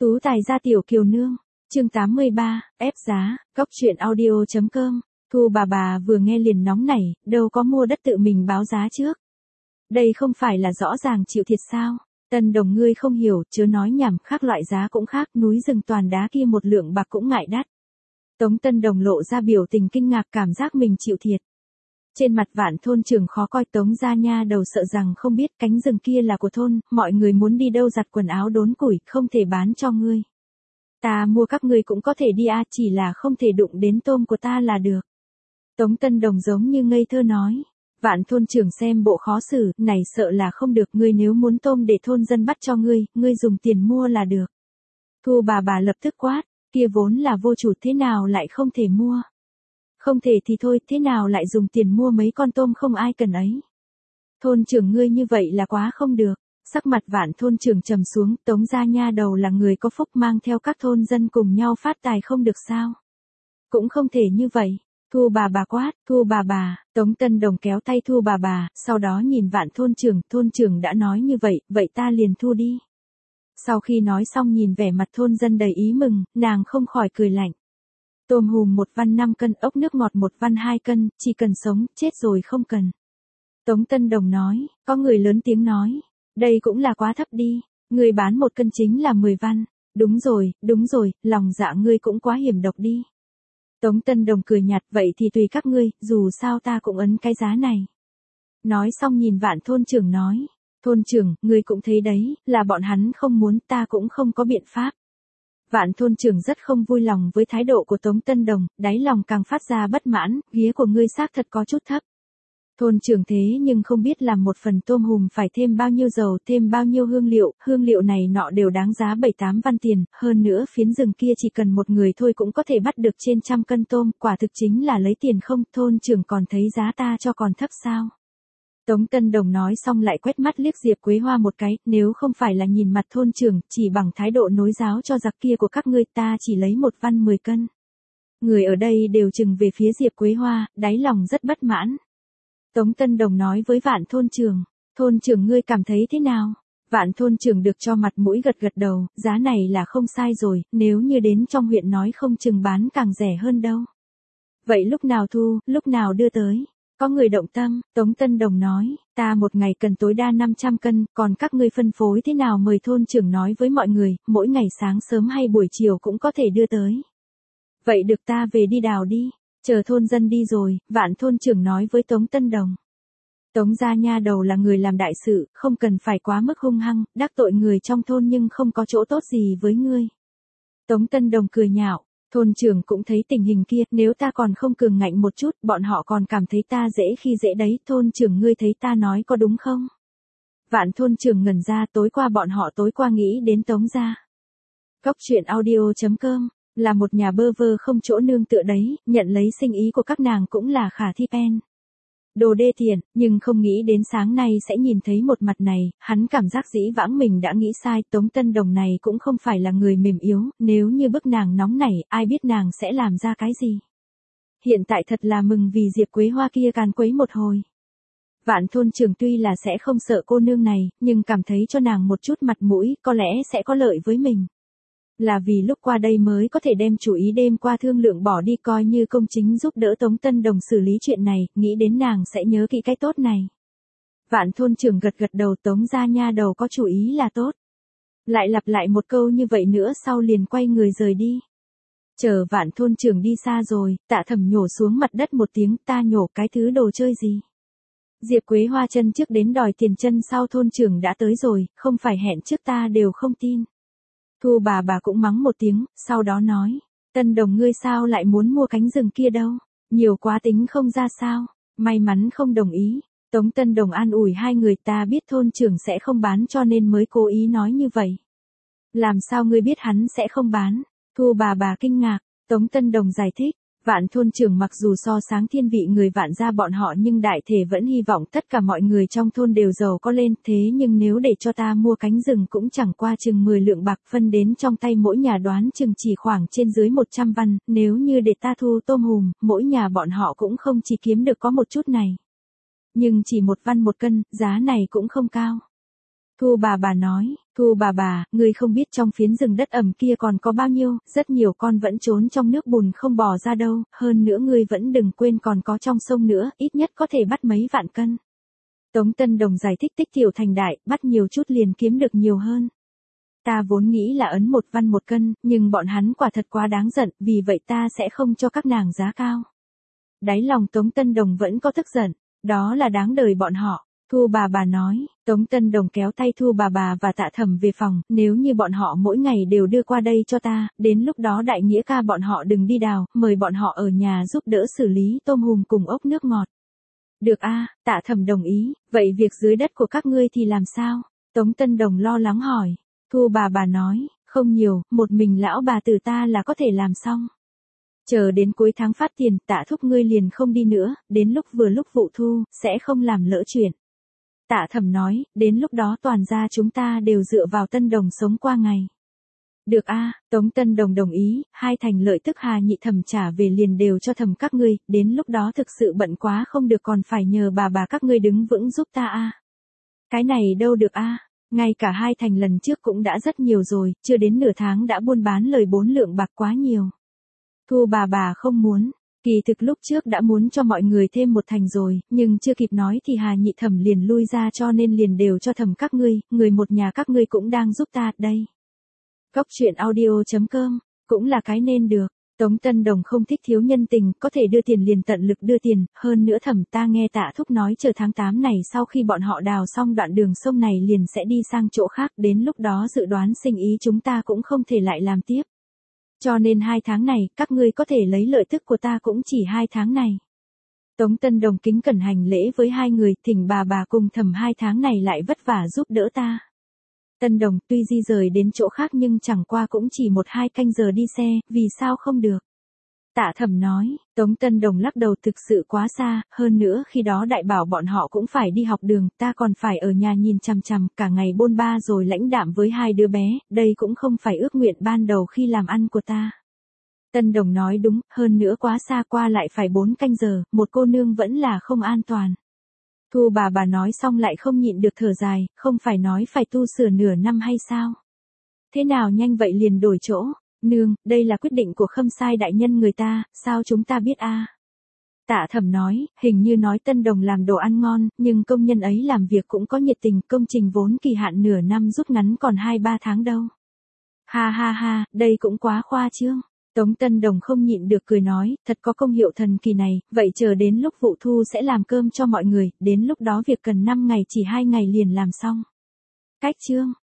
Tú tài gia tiểu kiều nương, chương 83, ép giá, góc truyện audio.com. Thu bà vừa nghe liền nóng nảy, đâu có mua đất tự mình báo giá trước. Đây không phải là rõ ràng chịu thiệt sao? Tân Đồng ngươi không hiểu, chớ nói nhảm, khác loại giá cũng khác, núi rừng toàn đá kia một lượng bạc cũng ngại đắt. Tống Tân Đồng lộ ra biểu tình kinh ngạc, cảm giác mình chịu thiệt. Trên mặt Vạn thôn trưởng khó coi, Tống gia nha đầu sợ rằng không biết cánh rừng kia là của thôn, mọi người muốn đi đâu giặt quần áo đốn củi, không thể bán cho ngươi. Ta mua các ngươi cũng có thể đi chỉ là không thể đụng đến tôm của ta là được. Tống Tân Đồng giống như ngây thơ nói. Vạn thôn trưởng xem bộ khó xử, này sợ là không được, ngươi nếu muốn tôm để thôn dân bắt cho ngươi dùng tiền mua là được. Thu bà lập tức quát, kia vốn là vô chủ, thế nào lại không thể mua? Không thể thì thôi, thế nào lại dùng tiền mua mấy con tôm không ai cần ấy? Thôn trưởng ngươi như vậy là quá không được. Sắc mặt Vạn thôn trưởng trầm xuống, Tống gia nha đầu là người có phúc, mang theo các thôn dân cùng nhau phát tài không được sao? Cũng không thể như vậy. Thu bà quát, Thu bà, Tống Tân Đồng kéo tay Thu bà, sau đó nhìn Vạn thôn trưởng đã nói như vậy, vậy ta liền thu đi. Sau khi nói xong nhìn vẻ mặt thôn dân đầy ý mừng, nàng không khỏi cười lạnh. Tôm hùm 1 văn 5 cân, ốc nước ngọt 1 văn 2 cân, chỉ cần sống, chết rồi không cần. Tống Tân Đồng nói, có người lớn tiếng nói, đây cũng là quá thấp đi, người bán 1 cân chính là 10 văn, đúng rồi, lòng dạ ngươi cũng quá hiểm độc đi. Tống Tân Đồng cười nhạt, vậy thì tùy các ngươi, dù sao ta cũng ấn cái giá này. Nói xong nhìn Vạn thôn trưởng nói, thôn trưởng, ngươi cũng thấy đấy, là bọn hắn không muốn, ta cũng không có biện pháp. Vạn thôn trưởng rất không vui lòng với thái độ của Tống Tân Đồng, đáy lòng càng phát ra bất mãn, vía của ngươi xác thật có chút thấp. Thôn trưởng thế nhưng không biết làm một phần tôm hùm phải thêm bao nhiêu dầu, thêm bao nhiêu hương liệu này nọ đều đáng giá 7-8 văn tiền, hơn nữa phiến rừng kia chỉ cần một người thôi cũng có thể bắt được trên 100 cân tôm, quả thực chính là lấy tiền không, thôn trưởng còn thấy giá ta cho còn thấp sao? Tống Tân Đồng nói xong lại quét mắt liếc Diệp Quế Hoa một cái, nếu không phải là nhìn mặt thôn trưởng, chỉ bằng thái độ nối giáo cho giặc kia của các ngươi, ta chỉ lấy 1 văn 10 cân. Người ở đây đều chừng về phía Diệp Quế Hoa, đáy lòng rất bất mãn. Tống Tân Đồng nói với Vạn thôn trưởng ngươi cảm thấy thế nào? Vạn thôn trưởng được cho mặt mũi gật đầu, giá này là không sai rồi, nếu như đến trong huyện nói không chừng bán càng rẻ hơn đâu. Vậy lúc nào thu, lúc nào đưa tới? Có người động tâm, Tống Tân Đồng nói, ta một ngày cần tối đa 500 cân, còn các ngươi phân phối thế nào mời thôn trưởng nói với mọi người, mỗi ngày sáng sớm hay buổi chiều cũng có thể đưa tới. Vậy được, ta về đi đào đi. Chờ thôn dân đi rồi, Vạn thôn trưởng nói với Tống Tân Đồng. Tống gia nha đầu là người làm đại sự, không cần phải quá mức hung hăng, đắc tội người trong thôn nhưng không có chỗ tốt gì với ngươi. Tống Tân Đồng cười nhạo, thôn trưởng cũng thấy tình hình kia, nếu ta còn không cường ngạnh một chút, bọn họ còn cảm thấy ta dễ khi dễ đấy, thôn trưởng ngươi thấy ta nói có đúng không? Vạn thôn trưởng ngẩn ra, tối qua nghĩ đến Tống gia. Góc truyện audio.com. Là một nhà bơ vơ không chỗ nương tựa đấy, nhận lấy sinh ý của các nàng cũng là khả thi pen. Đồ đê tiện, nhưng không nghĩ đến sáng nay sẽ nhìn thấy một mặt này, hắn cảm giác dĩ vãng mình đã nghĩ sai, Tống Tân Đồng này cũng không phải là người mềm yếu, nếu như bức nàng nóng nảy, ai biết nàng sẽ làm ra cái gì. Hiện tại thật là mừng vì Diệp Quế Hoa kia càn quấy một hồi. Vạn thôn trưởng tuy là sẽ không sợ cô nương này, nhưng cảm thấy cho nàng một chút mặt mũi, có lẽ sẽ có lợi với mình. Là vì lúc qua đây mới có thể đem chủ ý đêm qua thương lượng bỏ đi, coi như công chính giúp đỡ Tống Tân Đồng xử lý chuyện này, nghĩ đến nàng sẽ nhớ kỹ cái tốt này. Vạn thôn trưởng gật đầu, Tống gia nha đầu có chủ ý là tốt. Lại lặp lại một câu như vậy nữa sau liền quay người rời đi. Chờ Vạn thôn trưởng đi xa rồi, Tạ Thẩm nhổ xuống mặt đất một tiếng, ta nhổ cái thứ đồ chơi gì? Diệp Quế Hoa chân trước đến đòi tiền chân sau, thôn trưởng đã tới rồi, không phải hẹn trước ta đều không tin. Thu bà cũng mắng một tiếng, sau đó nói, Tân Đồng ngươi sao lại muốn mua cánh rừng kia đâu, nhiều quá tính không ra sao, may mắn không đồng ý. Tống Tân Đồng an ủi hai người, ta biết thôn trưởng sẽ không bán cho nên mới cố ý nói như vậy. Làm sao ngươi biết hắn sẽ không bán? Thu bà kinh ngạc, Tống Tân Đồng giải thích. Vạn thôn trưởng mặc dù so sáng thiên vị người Vạn gia bọn họ nhưng đại thể vẫn hy vọng tất cả mọi người trong thôn đều giàu có lên, thế nhưng nếu để cho ta mua cánh rừng cũng chẳng qua chừng 10 lượng bạc, phân đến trong tay mỗi nhà đoán chừng chỉ khoảng trên dưới 100 văn, nếu như để ta thu tôm hùm, mỗi nhà bọn họ cũng không chỉ kiếm được có một chút này. Nhưng chỉ 1 văn 1 cân, giá này cũng không cao. Thu bà nói, Thu bà, người không biết trong phiến rừng đất ẩm kia còn có bao nhiêu, rất nhiều con vẫn trốn trong nước bùn không bò ra đâu, hơn nữa ngươi vẫn đừng quên còn có trong sông nữa, ít nhất có thể bắt mấy vạn cân. Tống Tân Đồng giải thích tích tiểu thành đại, bắt nhiều chút liền kiếm được nhiều hơn. Ta vốn nghĩ là ấn 1 văn 1 cân, nhưng bọn hắn quả thật quá đáng giận, vì vậy ta sẽ không cho các nàng giá cao. Đáy lòng Tống Tân Đồng vẫn có tức giận, đó là đáng đời bọn họ. Thu bà nói, Tống Tân Đồng kéo tay Thu bà và Tạ Thẩm về phòng, nếu như bọn họ mỗi ngày đều đưa qua đây cho ta, đến lúc đó đại nghĩa ca bọn họ đừng đi đào, mời bọn họ ở nhà giúp đỡ xử lý tôm hùm cùng ốc nước ngọt. Được a, Tạ Thẩm đồng ý, vậy việc dưới đất của các ngươi thì làm sao? Tống Tân Đồng lo lắng hỏi. Thu bà nói, không nhiều, một mình lão bà từ ta là có thể làm xong. Chờ đến cuối tháng phát tiền, Tạ thúc ngươi liền không đi nữa, đến lúc vừa lúc vụ thu, sẽ không làm lỡ chuyện. Tạ Thẩm nói, đến lúc đó toàn gia chúng ta đều dựa vào Tân Đồng sống qua ngày. Được a, Tống Tân Đồng đồng ý, hai thành lợi tức Hà Nhị Thẩm trả về liền đều cho thẩm các ngươi, đến lúc đó thực sự bận quá không được còn phải nhờ bà các ngươi đứng vững giúp ta a. Cái này đâu được a, ngay cả hai thành lần trước cũng đã rất nhiều rồi, chưa đến nửa tháng đã buôn bán lời 4 lượng bạc quá nhiều. Thu bà không muốn. Kỳ thực lúc trước đã muốn cho mọi người thêm 1 thành rồi, nhưng chưa kịp nói thì Hà Nhị Thẩm liền lui ra cho nên liền đều cho thẩm các ngươi, người một nhà các ngươi cũng đang giúp ta, đây. Góc truyện audio.com, cũng là cái nên được. Tống Tân Đồng không thích thiếu nhân tình, có thể đưa tiền liền tận lực đưa tiền, hơn nữa thẩm ta nghe Tạ thúc nói chờ tháng 8 này sau khi bọn họ đào xong đoạn đường sông này liền sẽ đi sang chỗ khác, đến lúc đó dự đoán sinh ý chúng ta cũng không thể lại làm tiếp. Cho nên 2 tháng này, các ngươi có thể lấy lợi tức của ta cũng chỉ 2 tháng này. Tống Tân Đồng kính cẩn hành lễ với hai người, thỉnh bà cùng thẩm 2 tháng này lại vất vả giúp đỡ ta. Tân Đồng tuy di rời đến chỗ khác nhưng chẳng qua cũng chỉ 1-2 canh giờ đi xe, vì sao không được? Tạ Thẩm nói, Tống Tân Đồng lắc đầu thực sự quá xa, hơn nữa khi đó đại bảo bọn họ cũng phải đi học đường, ta còn phải ở nhà nhìn chằm chằm, cả ngày bôn ba rồi lãnh đạm với 2 đứa bé, đây cũng không phải ước nguyện ban đầu khi làm ăn của ta. Tân Đồng nói đúng, hơn nữa quá xa qua lại phải 4 canh giờ, một cô nương vẫn là không an toàn. Thu bà nói xong lại không nhịn được thở dài, không phải nói phải tu sửa nửa năm hay sao? Thế nào nhanh vậy liền đổi chỗ? Nương, đây là quyết định của Khâm Sai đại nhân người ta, sao chúng ta biết a? Tạ Thẩm nói, hình như nói Tân Đồng làm đồ ăn ngon, nhưng công nhân ấy làm việc cũng có nhiệt tình, công trình vốn kỳ hạn nửa năm rút ngắn còn 2-3 tháng đâu. Ha, đây cũng quá khoa trương. Tống Tân Đồng không nhịn được cười nói, thật có công hiệu thần kỳ này, vậy chờ đến lúc vụ thu sẽ làm cơm cho mọi người, đến lúc đó việc cần 5 ngày chỉ 2 ngày liền làm xong. Cách chương